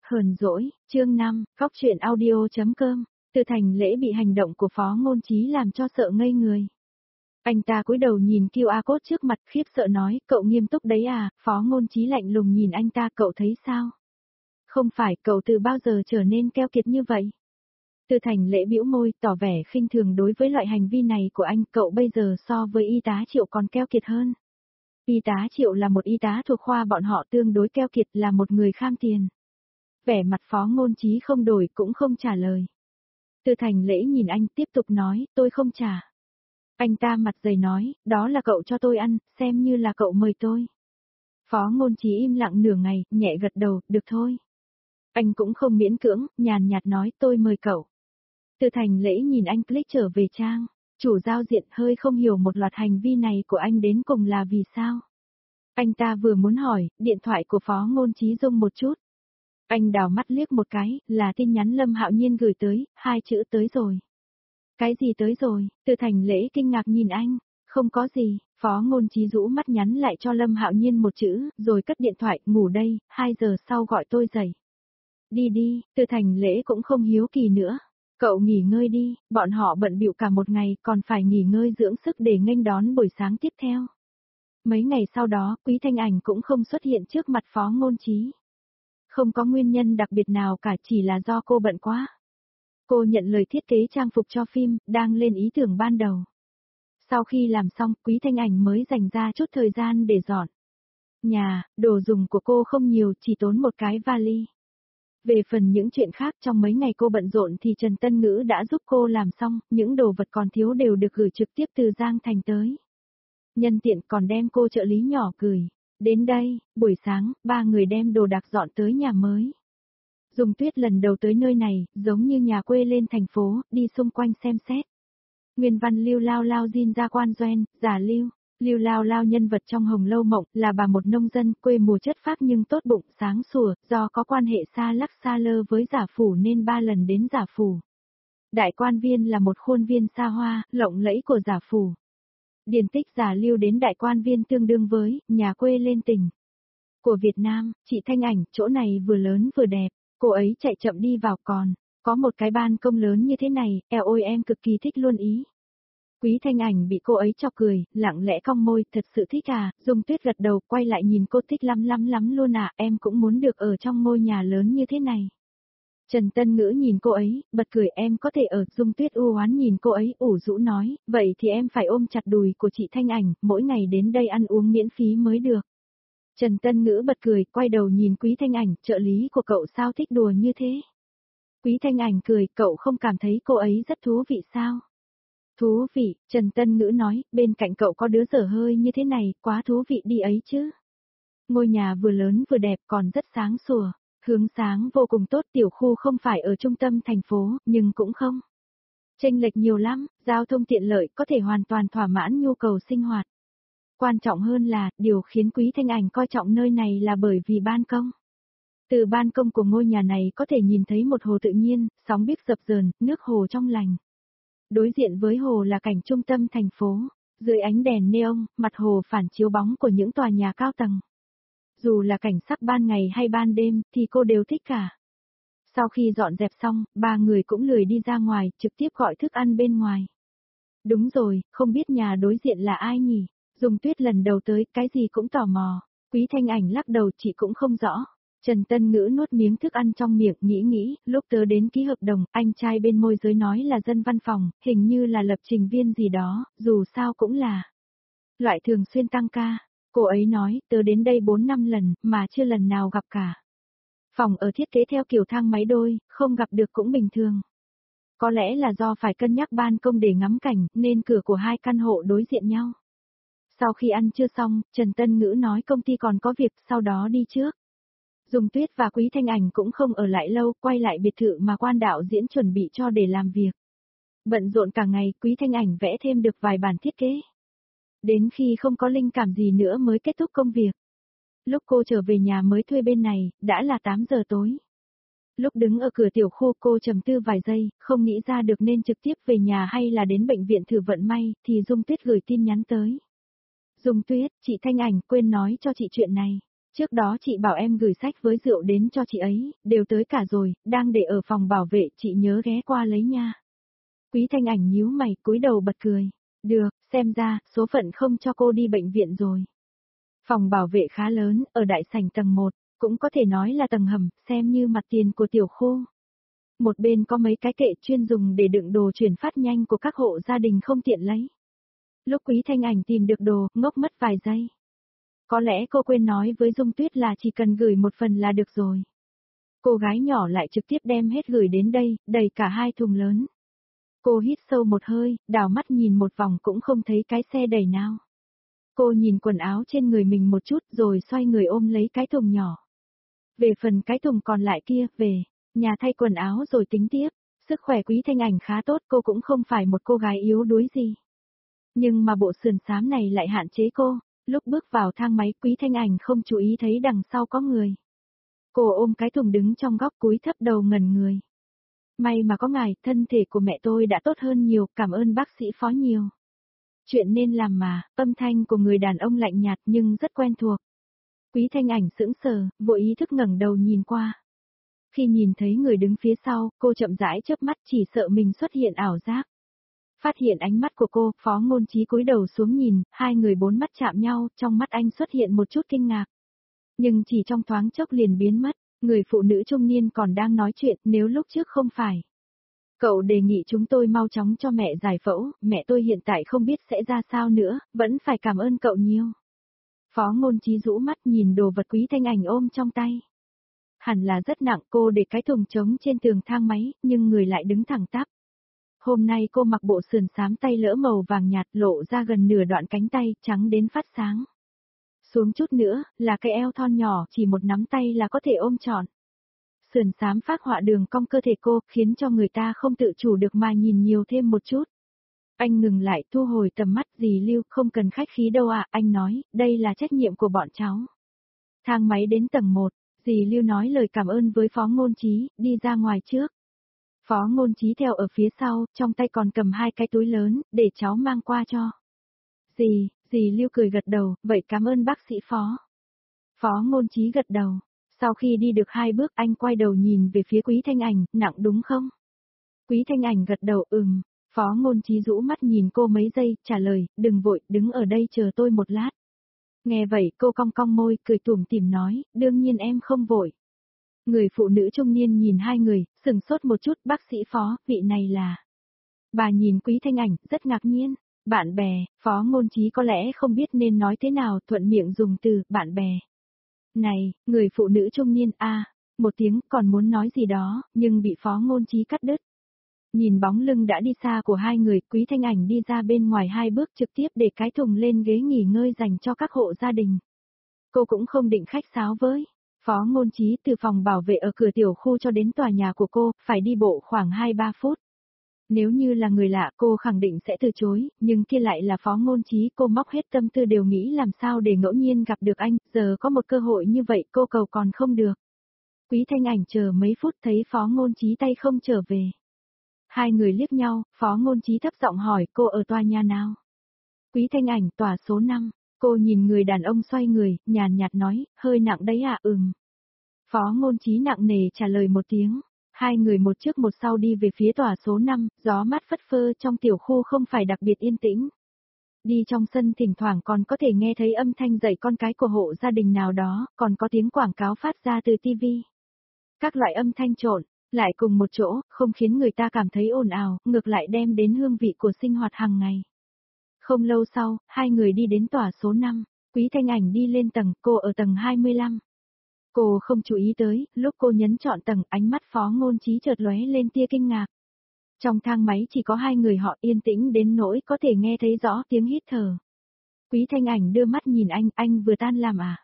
Hờn dỗi, chương 5, Góc truyện audio.com. Từ Thành Lễ bị hành động của Phó Ngôn Chí làm cho sợ ngây người. Anh ta cúi đầu nhìn QR code trước mặt khiếp sợ nói, cậu nghiêm túc đấy à? Phó Ngôn Chí lạnh lùng nhìn anh ta, cậu thấy sao? Không phải, cậu từ bao giờ trở nên keo kiệt như vậy? Từ Thành Lễ bĩu môi, tỏ vẻ khinh thường đối với loại hành vi này của anh, cậu bây giờ so với y tá Triệu còn keo kiệt hơn. Y tá Triệu là một y tá thuộc khoa bọn họ tương đối keo kiệt, là một người kham tiền. Vẻ mặt Phó Ngôn Chí không đổi cũng không trả lời. Từ Thành Lễ nhìn anh tiếp tục nói, tôi không trả. Anh ta mặt dày nói, đó là cậu cho tôi ăn, xem như là cậu mời tôi. Phó Ngôn Chí im lặng nửa ngày, nhẹ gật đầu, được thôi. Anh cũng không miễn cưỡng, nhàn nhạt nói, tôi mời cậu. Từ Thành Lễ nhìn anh click trở về trang. Chủ giao diện hơi không hiểu một loạt hành vi này của anh đến cùng là vì sao. Anh ta vừa muốn hỏi, điện thoại của Phó Ngôn Chí rung một chút. Anh đảo mắt liếc một cái, là tin nhắn Lâm Hạo Nhiên gửi tới, 2 chữ tới rồi. Cái gì tới rồi? Từ Thành Lễ kinh ngạc nhìn anh, không có gì, Phó Ngôn Chí rũ mắt nhắn lại cho Lâm Hạo Nhiên một chữ, rồi cất điện thoại, ngủ đây, 2 giờ sau gọi tôi dậy. Đi đi, Từ Thành Lễ cũng không hiếu kỳ nữa. Cậu nghỉ ngơi đi, bọn họ bận bịu cả một ngày, còn phải nghỉ ngơi dưỡng sức để nghênh đón buổi sáng tiếp theo. Mấy ngày sau đó, Quý Thanh Ảnh cũng không xuất hiện trước mặt Phó Ngôn Chí. Không có nguyên nhân đặc biệt nào cả, chỉ là do cô bận quá. Cô nhận lời thiết kế trang phục cho phim, đang lên ý tưởng ban đầu. Sau khi làm xong, Quý Thanh Ảnh mới dành ra chút thời gian để dọn nhà, đồ dùng của cô không nhiều, chỉ tốn một cái vali. Về phần những chuyện khác trong mấy ngày cô bận rộn thì Trần Tân Ngữ đã giúp cô làm xong, những đồ vật còn thiếu đều được gửi trực tiếp từ Giang Thành tới. Nhân tiện còn đem cô trợ lý nhỏ gửi. Đến đây, buổi sáng, 3 người đem đồ đạc dọn tới nhà mới. Dung Tuyết lần đầu tới nơi này, giống như nhà quê lên thành phố, đi xung quanh xem xét. Nguyên văn Lưu Lao Lao Jin ra quan doen, giả Lưu. Lưu Lao Lao nhân vật trong Hồng Lâu Mộng là bà một nông dân quê mùa chất phác nhưng tốt bụng sáng sủa, do có quan hệ xa lắc xa lơ với giả phủ nên 3 lần đến giả phủ. Đại quan viên là một khuôn viên xa hoa, lộng lẫy của giả phủ. Điển tích giả Lưu đến đại quan viên tương đương với nhà quê lên tỉnh. Của Việt Nam, chị Thanh Ảnh, chỗ này vừa lớn vừa đẹp, cô ấy chạy chậm đi vào còn, có một cái ban công lớn như thế này, eo ôi em cực kỳ thích luôn ý. Quý Thanh Ảnh bị cô ấy chọc cười, lặng lẽ cong môi, thật sự thích à, Dung Tuyết gật đầu, quay lại nhìn cô, thích lắm luôn à, em cũng muốn được ở trong ngôi nhà lớn như thế này. Trần Tân Ngữ nhìn cô ấy, bật cười, em có thể ở, Dung Tuyết u oán nhìn cô ấy, ủ rũ nói, vậy thì em phải ôm chặt đùi của chị Thanh Ảnh, mỗi ngày đến đây ăn uống miễn phí mới được. Trần Tân Ngữ bật cười, quay đầu nhìn Quý Thanh Ảnh, trợ lý của cậu sao thích đùa như thế? Quý Thanh Ảnh cười, cậu không cảm thấy cô ấy rất thú vị sao? Thú vị, Trần Tân Ngữ nói, bên cạnh cậu có đứa dở hơi như thế này, quá thú vị đi ấy chứ. Ngôi nhà vừa lớn vừa đẹp còn rất sáng sủa, hướng sáng vô cùng tốt, tiểu khu không phải ở trung tâm thành phố, nhưng cũng không chênh lệch nhiều lắm, giao thông tiện lợi có thể hoàn toàn thỏa mãn nhu cầu sinh hoạt. Quan trọng hơn là, điều khiến Quý Thanh Ảnh coi trọng nơi này là bởi vì ban công. Từ ban công của ngôi nhà này có thể nhìn thấy một hồ tự nhiên, sóng biếc dập dờn, nước hồ trong lành. Đối diện với hồ là cảnh trung tâm thành phố, dưới ánh đèn neon, mặt hồ phản chiếu bóng của những tòa nhà cao tầng. Dù là cảnh sắc ban ngày hay ban đêm thì cô đều thích cả. Sau khi dọn dẹp xong, 3 người cũng lười đi ra ngoài, trực tiếp gọi thức ăn bên ngoài. Đúng rồi, không biết nhà đối diện là ai nhỉ? Dung Tuyết lần đầu tới, cái gì cũng tò mò. Quý Thanh Ảnh lắc đầu, chị cũng không rõ. Trần Tân Ngữ nuốt miếng thức ăn trong miệng, nghĩ, lúc tớ đến ký hợp đồng, anh trai bên môi giới nói là dân văn phòng, hình như là lập trình viên gì đó, dù sao cũng là loại thường xuyên tăng ca. Cô ấy nói, tớ đến đây 4-5 lần, mà chưa lần nào gặp cả. Phòng ở thiết kế theo kiểu thang máy đôi, không gặp được cũng bình thường. Có lẽ là do phải cân nhắc ban công để ngắm cảnh, nên cửa của 2 căn hộ đối diện nhau. Sau khi ăn trưa xong, Trần Tân Ngữ nói công ty còn có việc, sau đó đi trước. Dung Tuyết và Quý Thanh Ảnh cũng không ở lại lâu, quay lại biệt thự mà Quan đạo diễn chuẩn bị cho để làm việc. Bận rộn cả ngày, Quý Thanh Ảnh vẽ thêm được vài bản thiết kế. Đến khi không có linh cảm gì nữa mới kết thúc công việc. Lúc cô trở về nhà mới thuê bên này, đã là 8 giờ tối. Lúc đứng ở cửa tiểu khu cô trầm tư vài giây, không nghĩ ra được nên trực tiếp về nhà hay là đến bệnh viện thử vận may, thì Dung Tuyết gửi tin nhắn tới. Dung Tuyết, chị Thanh Ảnh quên nói cho chị chuyện này. Trước đó chị bảo em gửi sách với rượu đến cho chị ấy, đều tới cả rồi, đang để ở phòng bảo vệ, chị nhớ ghé qua lấy nha. Quý Thanh Ảnh nhíu mày, cúi đầu bật cười. Được, xem ra, số phận không cho cô đi bệnh viện rồi. Phòng bảo vệ khá lớn, ở đại sảnh tầng 1, cũng có thể nói là tầng hầm, xem như mặt tiền của tiểu khu. Một bên có mấy cái kệ chuyên dùng để đựng đồ chuyển phát nhanh của các hộ gia đình không tiện lấy. Lúc Quý Thanh Ảnh tìm được đồ, ngốc mất vài giây. Có lẽ cô quên nói với Dung Tuyết là chỉ cần gửi một phần là được rồi. Cô gái nhỏ lại trực tiếp đem hết gửi đến đây, đầy cả 2 thùng lớn. Cô hít sâu một hơi, đảo mắt nhìn một vòng cũng không thấy cái xe đẩy nào. Cô nhìn quần áo trên người mình một chút rồi xoay người ôm lấy cái thùng nhỏ. Về phần cái thùng còn lại kia, về nhà thay quần áo rồi tính tiếp. Sức khỏe Quý Thanh Ảnh khá tốt, cô cũng không phải một cô gái yếu đuối gì. Nhưng mà bộ sườn xám này lại hạn chế cô. Lúc bước vào thang máy, Quý Thanh Ảnh không chú ý thấy đằng sau có người. Cô ôm cái thùng đứng trong góc cúi thấp đầu ngẩn người. May mà có ngài, thân thể của mẹ tôi đã tốt hơn nhiều, cảm ơn bác sĩ Phó nhiều. Chuyện nên làm mà, âm thanh của người đàn ông lạnh nhạt nhưng rất quen thuộc. Quý Thanh Ảnh sững sờ, vội ý thức ngẩng đầu nhìn qua. Khi nhìn thấy người đứng phía sau, cô chậm rãi chớp mắt chỉ sợ mình xuất hiện ảo giác. Phát hiện ánh mắt của cô, Phó Ngôn Chí cúi đầu xuống nhìn, hai người bốn mắt chạm nhau, trong mắt anh xuất hiện một chút kinh ngạc. Nhưng chỉ trong thoáng chốc liền biến mất, người phụ nữ trung niên còn đang nói chuyện, nếu lúc trước không phải. Cậu đề nghị chúng tôi mau chóng cho mẹ giải phẫu, mẹ tôi hiện tại không biết sẽ ra sao nữa, vẫn phải cảm ơn cậu nhiều. Phó Ngôn Chí rũ mắt nhìn đồ vật Quý Thanh Ảnh ôm trong tay. Hẳn là rất nặng, cô để cái thùng trống trên tường thang máy, nhưng người lại đứng thẳng tắp. Hôm nay cô mặc bộ sườn xám tay lỡ màu vàng nhạt lộ ra gần nửa đoạn cánh tay, trắng đến phát sáng. Xuống chút nữa, là cái eo thon nhỏ, chỉ một nắm tay là có thể ôm trọn. Sườn xám phác họa đường cong cơ thể cô, khiến cho người ta không tự chủ được mà nhìn nhiều thêm một chút. Anh ngừng lại, thu hồi tầm mắt, dì Lưu, không cần khách khí đâu ạ, anh nói, đây là trách nhiệm của bọn cháu. Thang máy đến tầng 1, dì Lưu nói lời cảm ơn với Phó Ngôn Chí, đi ra ngoài trước. Phó Ngôn Chí theo ở phía sau, trong tay còn cầm 2 cái túi lớn, để cháu mang qua cho. Dì Lưu cười gật đầu, vậy cảm ơn bác sĩ Phó. Phó Ngôn Chí gật đầu. Sau khi đi được 2 bước anh quay đầu nhìn về phía Quý Thanh Ảnh, nặng đúng không? Quý Thanh Ảnh gật đầu Phó Ngôn Chí rũ mắt nhìn cô mấy giây, trả lời, đừng vội, đứng ở đây chờ tôi một lát. Nghe vậy cô cong cong môi, cười tủm tỉm nói, đương nhiên em không vội. Người phụ nữ trung niên nhìn hai người, sừng sốt một chút, bác sĩ Phó, vị này là... Bà nhìn Quý Thanh Ảnh, rất ngạc nhiên. Bạn bè, Phó Ngôn Chí có lẽ không biết nên nói thế nào, thuận miệng dùng từ, bạn bè. Này, người phụ nữ trung niên, một tiếng còn muốn nói gì đó, nhưng bị Phó Ngôn Chí cắt đứt. Nhìn bóng lưng đã đi xa của hai người, Quý Thanh Ảnh đi ra bên ngoài 2 bước trực tiếp để cái thùng lên ghế nghỉ ngơi dành cho các hộ gia đình. Cô cũng không định khách sáo với Phó Ngôn Chí, từ phòng bảo vệ ở cửa tiểu khu cho đến tòa nhà của cô, phải đi bộ khoảng 2-3 phút. Nếu như là người lạ cô khẳng định sẽ từ chối, nhưng kia lại là Phó Ngôn Chí, cô móc hết tâm tư đều nghĩ làm sao để ngẫu nhiên gặp được anh, giờ có một cơ hội như vậy cô cầu còn không được. Quý Thanh Ảnh chờ mấy phút thấy Phó Ngôn Chí tay không trở về. Hai người liếc nhau, Phó Ngôn Chí thấp giọng hỏi cô ở tòa nhà nào. Quý Thanh Ảnh tòa số 5, cô nhìn người đàn ông xoay người, nhàn nhạt nói, hơi nặng đấy à, Phó Ngôn Chí nặng nề trả lời một tiếng. Hai người một trước một sau đi về phía tòa số 5, gió mát phất phơ trong tiểu khu không phải đặc biệt yên tĩnh. Đi trong sân thỉnh thoảng còn có thể nghe thấy âm thanh dạy con cái của hộ gia đình nào đó, còn có tiếng quảng cáo phát ra từ TV. Các loại âm thanh trộn, lại cùng một chỗ, không khiến người ta cảm thấy ồn ào, ngược lại đem đến hương vị của sinh hoạt hàng ngày. Không lâu sau, hai người đi đến tòa số 5, Quý Thanh Ảnh đi lên tầng, cô ở tầng 25. Cô không chú ý tới, lúc cô nhấn chọn tầng, ánh mắt Phó Ngôn Chí chợt lóe lên tia kinh ngạc. Trong thang máy chỉ có 2 người họ, yên tĩnh đến nỗi có thể nghe thấy rõ tiếng hít thở. Quý Thanh Ảnh đưa mắt nhìn anh vừa tan làm à?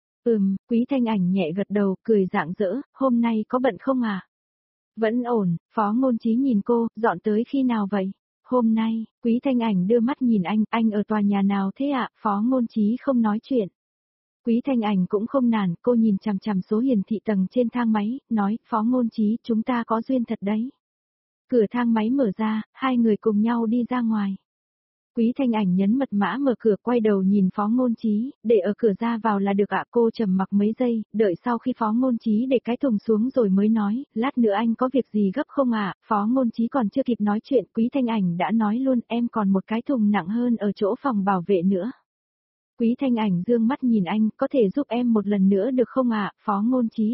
Quý Thanh Ảnh nhẹ gật đầu, cười rạng rỡ, hôm nay có bận không à? Vẫn ổn, Phó Ngôn Chí nhìn cô, dọn tới khi nào vậy? Hôm nay, Quý Thanh Ảnh đưa mắt nhìn anh ở tòa nhà nào thế ạ? Phó Ngôn Chí không nói chuyện. Quý Thanh Ảnh cũng không nản, cô nhìn chằm chằm số hiển thị tầng trên thang máy, nói, Phó Ngôn Chí, chúng ta có duyên thật đấy. Cửa thang máy mở ra, hai người cùng nhau đi ra ngoài. Quý Thanh Ảnh nhấn mật mã mở cửa quay đầu nhìn Phó Ngôn Chí, để ở cửa ra vào là được ạ. Cô trầm mặc mấy giây, đợi sau khi Phó Ngôn Chí để cái thùng xuống rồi mới nói, lát nữa anh có việc gì gấp không ạ? Phó Ngôn Chí còn chưa kịp nói chuyện, Quý Thanh Ảnh đã nói luôn, em còn một cái thùng nặng hơn ở chỗ phòng bảo vệ nữa. Quý Thanh Ảnh dương mắt nhìn anh, có thể giúp em một lần nữa được không ạ? Phó Ngôn Chí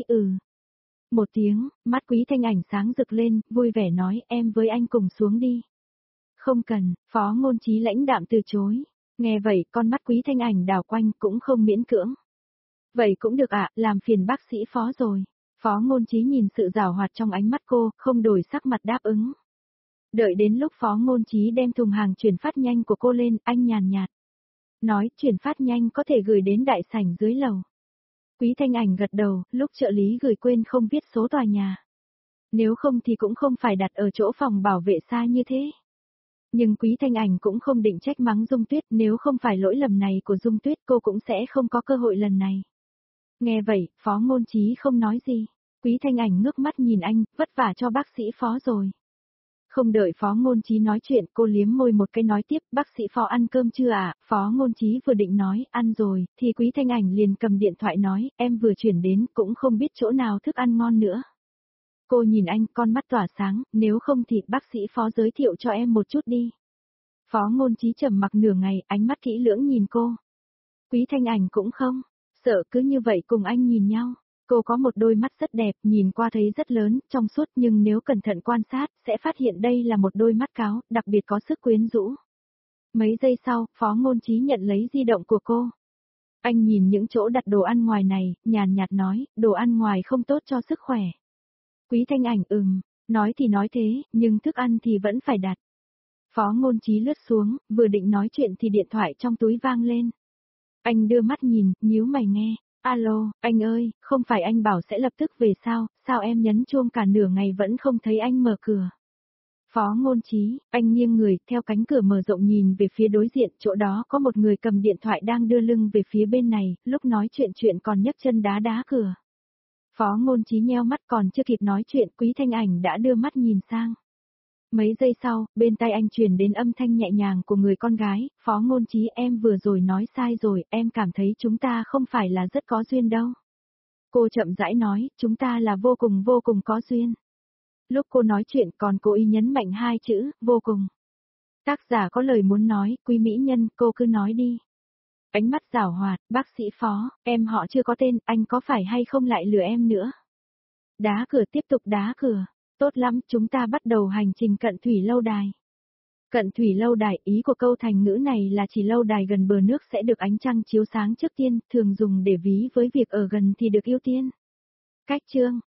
một tiếng, mắt Quý Thanh Ảnh sáng rực lên, vui vẻ nói, em với anh cùng xuống đi. Không cần, Phó Ngôn Chí lãnh đạm từ chối. Nghe vậy, con mắt Quý Thanh Ảnh đảo quanh cũng không miễn cưỡng. Vậy cũng được ạ, làm phiền bác sĩ Phó rồi. Phó Ngôn Chí nhìn sự giảo hoạt trong ánh mắt cô, không đổi sắc mặt đáp ứng. Đợi đến lúc Phó Ngôn Chí đem thùng hàng chuyển phát nhanh của cô lên, anh nhàn nhạt. Nói, chuyển phát nhanh có thể gửi đến đại sảnh dưới lầu. Quý Thanh Ảnh gật đầu, lúc trợ lý gửi quên không viết số tòa nhà. Nếu không thì cũng không phải đặt ở chỗ phòng bảo vệ xa như thế. Nhưng Quý Thanh Ảnh cũng không định trách mắng Dung Tuyết, nếu không phải lỗi lầm này của Dung Tuyết cô cũng sẽ không có cơ hội lần này. Nghe vậy, Phó Ngôn Chí không nói gì. Quý Thanh Ảnh ngước mắt nhìn anh, vất vả cho bác sĩ Phó rồi. Không đợi Phó Ngôn Chí nói chuyện, cô liếm môi một cái nói tiếp, bác sĩ Phó ăn cơm chưa ạ? Phó Ngôn Chí vừa định nói, ăn rồi, thì Quý Thanh Ảnh liền cầm điện thoại nói, em vừa chuyển đến, cũng không biết chỗ nào thức ăn ngon nữa. Cô nhìn anh, con mắt tỏa sáng, nếu không thì bác sĩ Phó giới thiệu cho em một chút đi. Phó Ngôn Chí trầm mặc nửa ngày, ánh mắt kỹ lưỡng nhìn cô. Quý Thanh Ảnh cũng không, sợ cứ như vậy cùng anh nhìn nhau. Cô có một đôi mắt rất đẹp, nhìn qua thấy rất lớn, trong suốt nhưng nếu cẩn thận quan sát, sẽ phát hiện đây là một đôi mắt cáo, đặc biệt có sức quyến rũ. Mấy giây sau, Phó Ngôn Chí nhận lấy di động của cô. Anh nhìn những chỗ đặt đồ ăn ngoài này, nhàn nhạt nói, đồ ăn ngoài không tốt cho sức khỏe. Quý Thanh Ảnh nói thì nói thế, nhưng thức ăn thì vẫn phải đặt. Phó Ngôn Chí lướt xuống, vừa định nói chuyện thì điện thoại trong túi vang lên. Anh đưa mắt nhìn, nhíu mày nghe. Alo, anh ơi, không phải anh bảo sẽ lập tức về sao em nhấn chuông cả nửa ngày vẫn không thấy anh mở cửa. Phó Ngôn Chí, anh nghiêng người, theo cánh cửa mở rộng nhìn về phía đối diện, chỗ đó có một người cầm điện thoại đang đưa lưng về phía bên này, lúc nói chuyện còn nhấc chân đá cửa. Phó Ngôn Chí nheo mắt còn chưa kịp nói chuyện, Quý Thanh Ảnh đã đưa mắt nhìn sang. Mấy giây sau, bên tai anh truyền đến âm thanh nhẹ nhàng của người con gái, Phó Ngôn Chí em vừa rồi nói sai rồi, em cảm thấy chúng ta không phải là rất có duyên đâu. Cô chậm rãi nói, chúng ta là vô cùng có duyên. Lúc cô nói chuyện còn cố ý nhấn mạnh hai chữ, vô cùng. Tác giả có lời muốn nói, Quý mỹ nhân, cô cứ nói đi. Ánh mắt giảo hoạt, bác sĩ Phó, em họ chưa có tên, anh có phải hay không lại lừa em nữa. Đá cửa tiếp tục đá cửa. Tốt lắm, chúng ta bắt đầu hành trình cận thủy lâu đài. Cận thủy lâu đài, ý của câu thành ngữ này là chỉ lâu đài gần bờ nước sẽ được ánh trăng chiếu sáng trước tiên, thường dùng để ví với việc ở gần thì được ưu tiên. Cách chương